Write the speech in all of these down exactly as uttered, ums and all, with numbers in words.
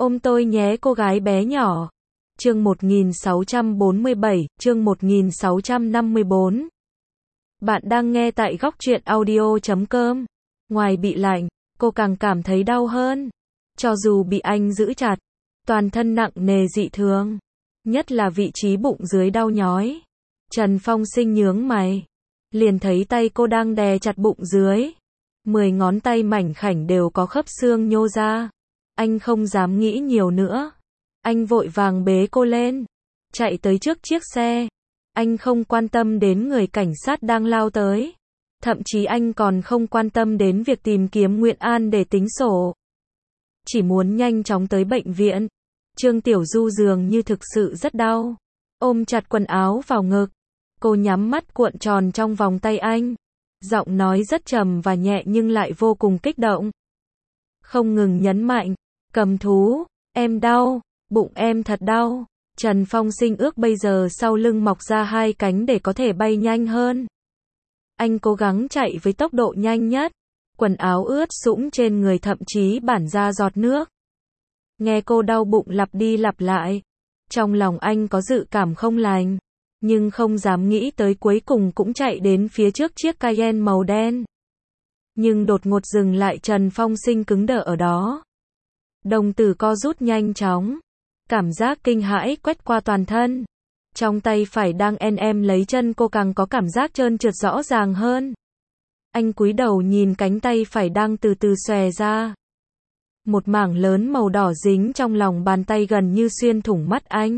Ôm tôi nhé cô gái bé nhỏ. Chương một nghìn sáu trăm bốn mươi bảy, chương một nghìn sáu trăm năm mươi bốn. Bạn đang nghe tại góc truyện audio chấm com. Ngoài bị lạnh, cô càng cảm thấy đau hơn. Cho dù bị anh giữ chặt, toàn thân nặng nề dị thường. Nhất là vị trí bụng dưới đau nhói. Trần Phong Sinh nhướng mày. Liền thấy tay cô đang đè chặt bụng dưới. Mười ngón tay mảnh khảnh đều có khớp xương nhô ra. Anh không dám nghĩ nhiều nữa. Anh vội vàng bế cô lên. Chạy tới trước chiếc xe. Anh không quan tâm đến người cảnh sát đang lao tới. Thậm chí anh còn không quan tâm đến việc tìm kiếm Nguyện An để tính sổ. Chỉ muốn nhanh chóng tới bệnh viện. Trương Tiểu Du dường như thực sự rất đau. Ôm chặt quần áo vào ngực. Cô nhắm mắt cuộn tròn trong vòng tay anh. Giọng nói rất trầm và nhẹ nhưng lại vô cùng kích động. Không ngừng nhấn mạnh. Cầm thú, em đau, bụng em thật đau. Trần Phong Sinh ước bây giờ sau lưng mọc ra hai cánh để có thể bay nhanh hơn. Anh cố gắng chạy với tốc độ nhanh nhất. Quần áo ướt sũng trên người thậm chí bản ra giọt nước. Nghe cô đau bụng lặp đi lặp lại. Trong lòng anh có dự cảm không lành. Nhưng không dám nghĩ tới cuối cùng cũng chạy đến phía trước chiếc Cayenne màu đen. Nhưng đột ngột dừng lại, Trần Phong Sinh cứng đờ ở đó. Đồng tử co rút nhanh chóng. Cảm giác kinh hãi quét qua toàn thân. Trong tay phải đang en em lấy chân cô càng có cảm giác trơn trượt rõ ràng hơn. Anh cúi đầu nhìn cánh tay phải đang từ từ xòe ra. Một mảng lớn màu đỏ dính trong lòng bàn tay gần như xuyên thủng mắt anh.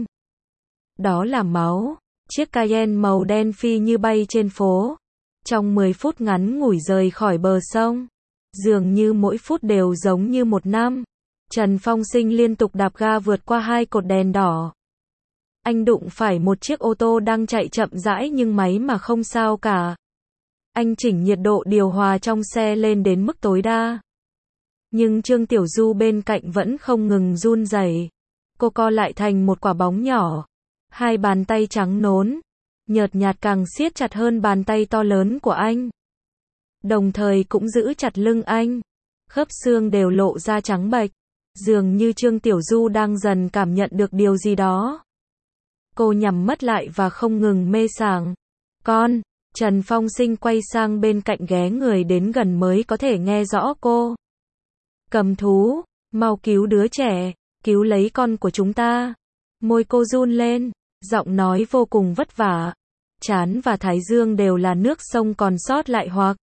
Đó là máu. Chiếc Cayenne màu đen phi như bay trên phố. Trong mười phút ngắn ngủi rời khỏi bờ sông. Dường như mỗi phút đều giống như một năm. Trần Phong Sinh liên tục đạp ga vượt qua hai cột đèn đỏ. Anh đụng phải một chiếc ô tô đang chạy chậm rãi nhưng máy mà không sao cả. Anh chỉnh nhiệt độ điều hòa trong xe lên đến mức tối đa. Nhưng Trương Tiểu Du bên cạnh vẫn không ngừng run rẩy. Cô co lại thành một quả bóng nhỏ. Hai bàn tay trắng nốn, nhợt nhạt càng siết chặt hơn bàn tay to lớn của anh. Đồng thời cũng giữ chặt lưng anh. Khớp xương đều lộ ra trắng bệch. Dường như Trương Tiểu Du đang dần cảm nhận được điều gì đó. Cô nhắm mắt lại và không ngừng mê sảng. Con, Trần Phong Sinh quay sang bên cạnh ghé người đến gần mới có thể nghe rõ cô. Cầm thú, mau cứu đứa trẻ, cứu lấy con của chúng ta. Môi cô run lên, giọng nói vô cùng vất vả. Trán và thái dương đều là nước sông còn sót lại hoặc.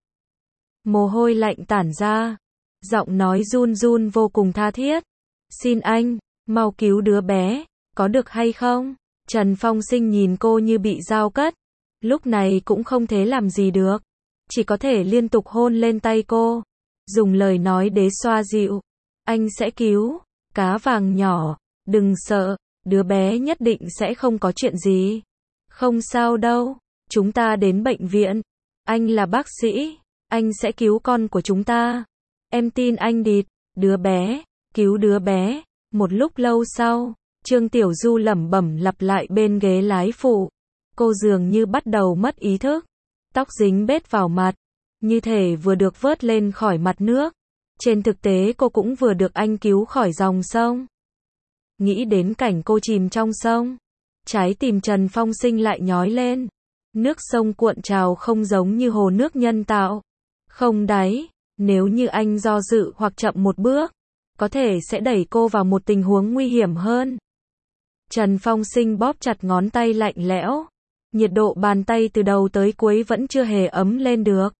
Mồ hôi lạnh tản ra. Giọng nói run run vô cùng tha thiết. Xin anh, mau cứu đứa bé, có được hay không? Trần Phong Sinh nhìn cô như bị dao cất. Lúc này cũng không thể làm gì được. Chỉ có thể liên tục hôn lên tay cô. Dùng lời nói để xoa dịu. Anh sẽ cứu. Cá vàng nhỏ, đừng sợ. Đứa bé nhất định sẽ không có chuyện gì. Không sao đâu. Chúng ta đến bệnh viện. Anh là bác sĩ. Anh sẽ cứu con của chúng ta. Em tin anh địt. Đứa bé. Cứu đứa bé. Một lúc lâu sau, Trương Tiểu Du lẩm bẩm lặp lại bên ghế lái phụ. Cô dường như bắt đầu mất ý thức. Tóc dính bết vào mặt. Như thể vừa được vớt lên khỏi mặt nước. Trên thực tế cô cũng vừa được anh cứu khỏi dòng sông. Nghĩ đến cảnh cô chìm trong sông. Trái tim Trần Phong Sinh lại nhói lên. Nước sông cuộn trào không giống như hồ nước nhân tạo. Không đáy. Nếu như anh do dự hoặc chậm một bước, có thể sẽ đẩy cô vào một tình huống nguy hiểm hơn. Trần Phong Sinh bóp chặt ngón tay lạnh lẽo. Nhiệt độ bàn tay từ đầu tới cuối vẫn chưa hề ấm lên được.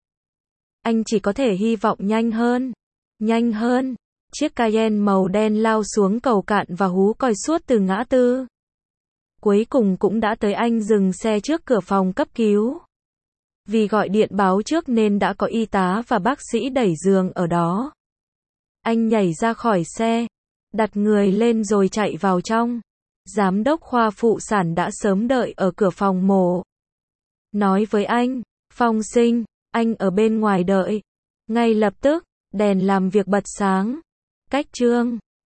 Anh chỉ có thể hy vọng nhanh hơn. Nhanh hơn. Chiếc Cayenne màu đen lao xuống cầu cạn và hú còi suốt từ ngã tư. Cuối cùng cũng đã tới, anh dừng xe trước cửa phòng cấp cứu. Vì gọi điện báo trước nên đã có y tá và bác sĩ đẩy giường ở đó. Anh nhảy ra khỏi xe, đặt người lên rồi chạy vào trong. Giám đốc khoa phụ sản đã sớm đợi ở cửa phòng mổ. Nói với anh, Phong Sinh, anh ở bên ngoài đợi. Ngay lập tức, đèn làm việc bật sáng. Cách Trương